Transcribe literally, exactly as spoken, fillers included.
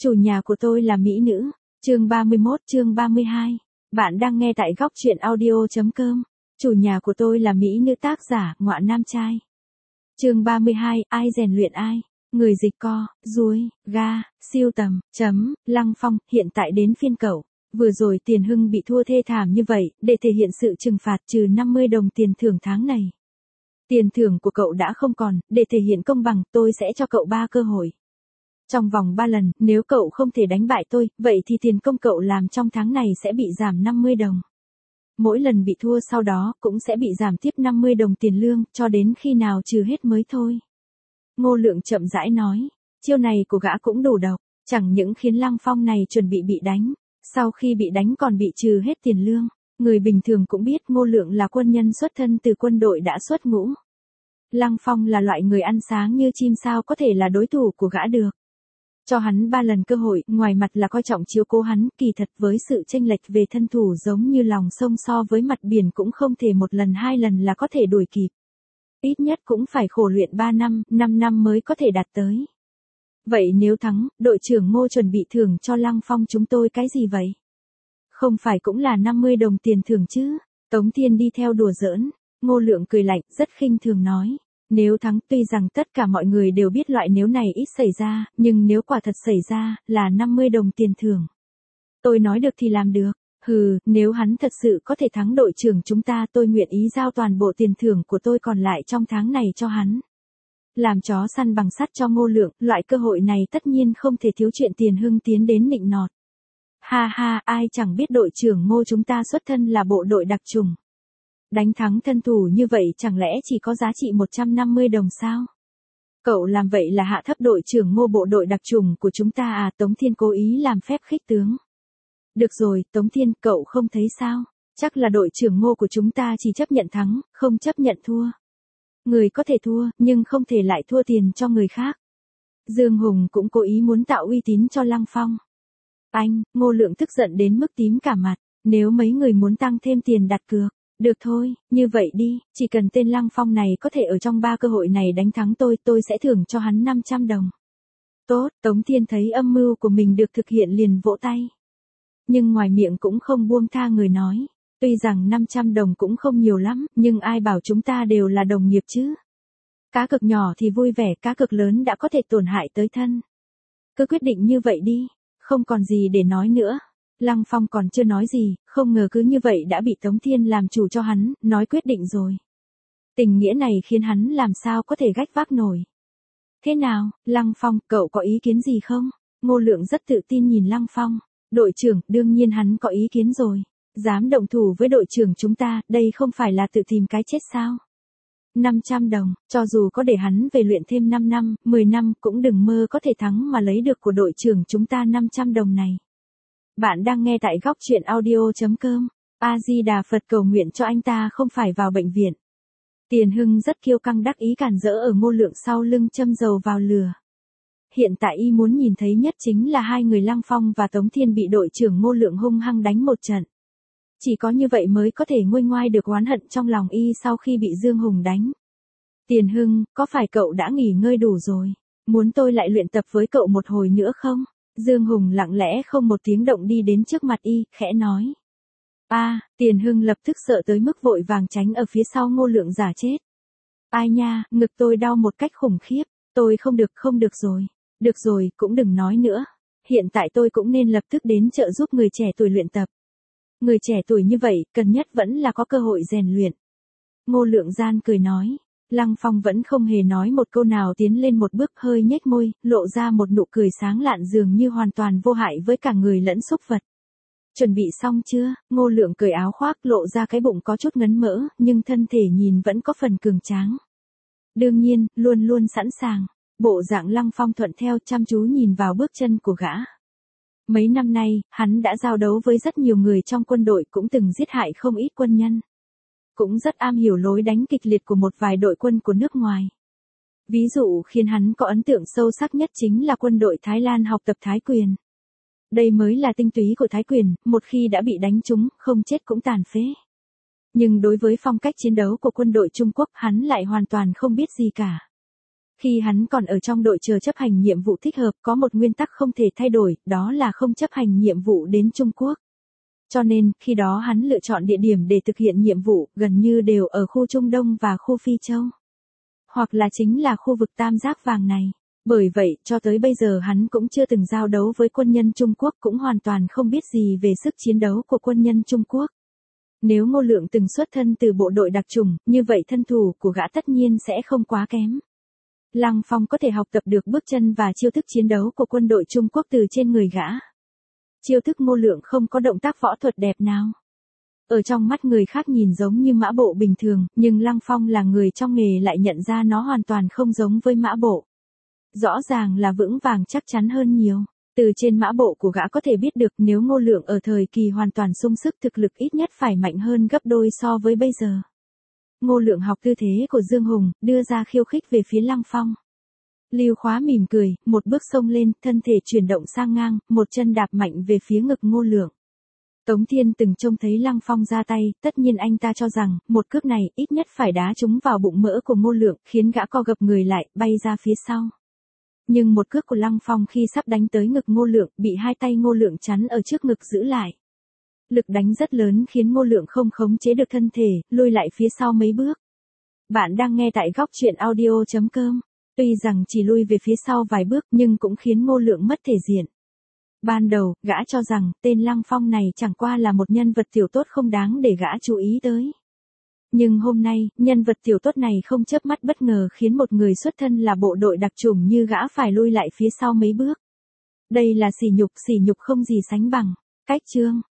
Chủ nhà của tôi là mỹ nữ. Chương ba mươi mốt, chương ba mươi hai. Bạn đang nghe tại góc truyện audio.com. Chủ nhà của tôi là mỹ nữ, tác giả Ngọa Nam Trai. Chương ba mươi hai, ai rèn luyện ai? Người dịch co, ruồi, ga, siêu tầm, chấm, Lăng Phong, hiện tại đến phiên cậu. Vừa rồi Tiền Hưng bị thua thê thảm như vậy, để thể hiện sự trừng phạt trừ năm mươi đồng tiền thưởng tháng này. Tiền thưởng của cậu đã không còn, để thể hiện công bằng, tôi sẽ cho cậu ba cơ hội. Trong vòng ba lần, nếu cậu không thể đánh bại tôi, vậy thì tiền công cậu làm trong tháng này sẽ bị giảm năm mươi đồng. Mỗi lần bị thua sau đó cũng sẽ bị giảm tiếp năm mươi đồng tiền lương, cho đến khi nào trừ hết mới thôi. Ngô Lượng chậm rãi nói, chiêu này của gã cũng đủ độc, chẳng những khiến Lăng Phong này chuẩn bị bị đánh, sau khi bị đánh còn bị trừ hết tiền lương. Người bình thường cũng biết Ngô Lượng là quân nhân xuất thân từ quân đội đã xuất ngũ. Lăng Phong là loại người ăn sáng như chim, sao có thể là đối thủ của gã được. Cho hắn ba lần cơ hội, ngoài mặt là coi trọng chiếu cố hắn, kỳ thật với sự chênh lệch về thân thủ giống như lòng sông so với mặt biển cũng không thể một lần hai lần là có thể đuổi kịp. Ít nhất cũng phải khổ luyện ba năm, năm năm mới có thể đạt tới. Vậy nếu thắng, đội trưởng Ngô chuẩn bị thưởng cho Lăng Phong chúng tôi cái gì vậy? Không phải cũng là năm mươi đồng tiền thưởng chứ? Tống Thiên đi theo đùa giỡn. Ngô Lượng cười lạnh, rất khinh thường nói. Nếu thắng, tuy rằng tất cả mọi người đều biết loại nếu này ít xảy ra, nhưng nếu quả thật xảy ra, là năm mươi đồng tiền thưởng. Tôi nói được thì làm được. Hừ, nếu hắn thật sự có thể thắng đội trưởng chúng ta, tôi nguyện ý giao toàn bộ tiền thưởng của tôi còn lại trong tháng này cho hắn. Làm chó săn bằng sắt cho Ngô Lượng, loại cơ hội này tất nhiên không thể thiếu chuyện Tiền Hưng tiến đến nịnh nọt. Ha ha, ai chẳng biết đội trưởng Ngô chúng ta xuất thân là bộ đội đặc chủng. Đánh thắng thân thủ như vậy chẳng lẽ chỉ có giá trị một trăm năm mươi đồng sao? Cậu làm vậy là hạ thấp đội trưởng Ngô bộ đội đặc chủng của chúng ta à? Tống Thiên cố ý làm phép khích tướng. Được rồi, Tống Thiên, cậu không thấy sao? Chắc là đội trưởng Ngô của chúng ta chỉ chấp nhận thắng, không chấp nhận thua. Người có thể thua, nhưng không thể lại thua tiền cho người khác. Dương Hùng cũng cố ý muốn tạo uy tín cho Lăng Phong. Anh, Ngô Lượng tức giận đến mức tím cả mặt. Nếu mấy người muốn tăng thêm tiền đặt cược, được thôi, như vậy đi, chỉ cần tên Lăng Phong này có thể ở trong ba cơ hội này đánh thắng tôi, tôi sẽ thưởng cho hắn năm trăm đồng. Tốt, Tống Thiên thấy âm mưu của mình được thực hiện liền vỗ tay. Nhưng ngoài miệng cũng không buông tha người nói. Tuy rằng năm trăm đồng cũng không nhiều lắm, nhưng ai bảo chúng ta đều là đồng nghiệp chứ. Cá cược nhỏ thì vui vẻ, cá cược lớn đã có thể tổn hại tới thân. Cứ quyết định như vậy đi, không còn gì để nói nữa. Lăng Phong còn chưa nói gì, không ngờ cứ như vậy đã bị Tống Thiên làm chủ cho hắn, nói quyết định rồi. Tình nghĩa này khiến hắn làm sao có thể gách vác nổi. Thế nào, Lăng Phong, cậu có ý kiến gì không? Ngô Lượng rất tự tin nhìn Lăng Phong. Đội trưởng, đương nhiên hắn có ý kiến rồi. Dám động thủ với đội trưởng chúng ta, đây không phải là tự tìm cái chết sao? năm trăm đồng, cho dù có để hắn về luyện thêm năm năm, mười năm cũng đừng mơ có thể thắng mà lấy được của đội trưởng chúng ta năm trăm đồng này. Bạn đang nghe tại góc truyện audio.com. A Di Đà Phật, cầu nguyện cho anh ta không phải vào bệnh viện. Tiền Hưng rất kiêu căng đắc ý cản rỡ ở Ngô Lượng sau lưng châm dầu vào lửa. Hiện tại y muốn nhìn thấy nhất chính là hai người Lăng Phong và Tống Thiên bị đội trưởng Ngô Lượng hung hăng đánh một trận. Chỉ có như vậy mới có thể nguôi ngoai được oán hận trong lòng y sau khi bị Dương Hùng đánh. Tiền Hưng, có phải cậu đã nghỉ ngơi đủ rồi? Muốn tôi lại luyện tập với cậu một hồi nữa không? Dương Hùng lặng lẽ không một tiếng động đi đến trước mặt y, khẽ nói. A, à, Tiền Hưng lập tức sợ tới mức vội vàng tránh ở phía sau Ngô Lượng giả chết. Ai nha, ngực tôi đau một cách khủng khiếp, tôi không được, không được rồi. Được rồi, cũng đừng nói nữa. Hiện tại tôi cũng nên lập tức đến trợ giúp người trẻ tuổi luyện tập. Người trẻ tuổi như vậy, cần nhất vẫn là có cơ hội rèn luyện. Ngô Lượng gian cười nói. Lăng Phong vẫn không hề nói một câu nào, tiến lên một bước, hơi nhếch môi, lộ ra một nụ cười sáng lạn dường như hoàn toàn vô hại với cả người lẫn súc vật. Chuẩn bị xong chưa? Ngô Lượng cởi áo khoác, lộ ra cái bụng có chút ngấn mỡ, nhưng thân thể nhìn vẫn có phần cường tráng. Đương nhiên, luôn luôn sẵn sàng. Bộ dạng Lăng Phong thuận theo, chăm chú nhìn vào bước chân của gã. Mấy năm nay, hắn đã giao đấu với rất nhiều người trong quân đội, cũng từng giết hại không ít quân nhân. Cũng rất am hiểu lối đánh kịch liệt của một vài đội quân của nước ngoài. Ví dụ khiến hắn có ấn tượng sâu sắc nhất chính là quân đội Thái Lan học tập Thái Quyền. Đây mới là tinh túy của Thái Quyền, một khi đã bị đánh trúng, không chết cũng tàn phế. Nhưng đối với phong cách chiến đấu của quân đội Trung Quốc, hắn lại hoàn toàn không biết gì cả. Khi hắn còn ở trong đội chờ chấp hành nhiệm vụ thích hợp, có một nguyên tắc không thể thay đổi, đó là không chấp hành nhiệm vụ đến Trung Quốc. Cho nên, khi đó hắn lựa chọn địa điểm để thực hiện nhiệm vụ, gần như đều ở khu Trung Đông và khu Phi Châu. Hoặc là chính là khu vực tam giác vàng này. Bởi vậy, cho tới bây giờ hắn cũng chưa từng giao đấu với quân nhân Trung Quốc, cũng hoàn toàn không biết gì về sức chiến đấu của quân nhân Trung Quốc. Nếu Ngô Lượng từng xuất thân từ bộ đội đặc chủng, như vậy thân thủ của gã tất nhiên sẽ không quá kém. Lăng Phong có thể học tập được bước chân và chiêu thức chiến đấu của quân đội Trung Quốc từ trên người gã. Chiêu thức Ngô Lượng không có động tác võ thuật đẹp nào. Ở trong mắt người khác nhìn giống như mã bộ bình thường, nhưng Lăng Phong là người trong nghề lại nhận ra nó hoàn toàn không giống với mã bộ. Rõ ràng là vững vàng chắc chắn hơn nhiều. Từ trên mã bộ của gã có thể biết được nếu Ngô Lượng ở thời kỳ hoàn toàn sung sức thực lực ít nhất phải mạnh hơn gấp đôi so với bây giờ. Ngô Lượng học tư thế của Dương Hùng, đưa ra khiêu khích về phía Lăng Phong. Lưu Khóa mỉm cười, một bước xông lên, thân thể chuyển động sang ngang, một chân đạp mạnh về phía ngực Ngô Lượng. Tống Thiên từng trông thấy Lăng Phong ra tay, tất nhiên anh ta cho rằng, một cước này ít nhất phải đá trúng vào bụng mỡ của Ngô Lượng, khiến gã co gập người lại, bay ra phía sau. Nhưng một cước của Lăng Phong khi sắp đánh tới ngực Ngô Lượng, bị hai tay Ngô Lượng chắn ở trước ngực giữ lại. Lực đánh rất lớn khiến Ngô Lượng không khống chế được thân thể, lùi lại phía sau mấy bước. Bạn đang nghe tại góc truyện audio chấm com. Tuy rằng chỉ lui về phía sau vài bước nhưng cũng khiến Ngô Lượng mất thể diện. Ban đầu, gã cho rằng tên Lăng Phong này chẳng qua là một nhân vật tiểu tốt không đáng để gã chú ý tới. Nhưng hôm nay, nhân vật tiểu tốt này không chớp mắt bất ngờ khiến một người xuất thân là bộ đội đặc chủng như gã phải lui lại phía sau mấy bước. Đây là sỉ nhục, sỉ nhục không gì sánh bằng. Cách chương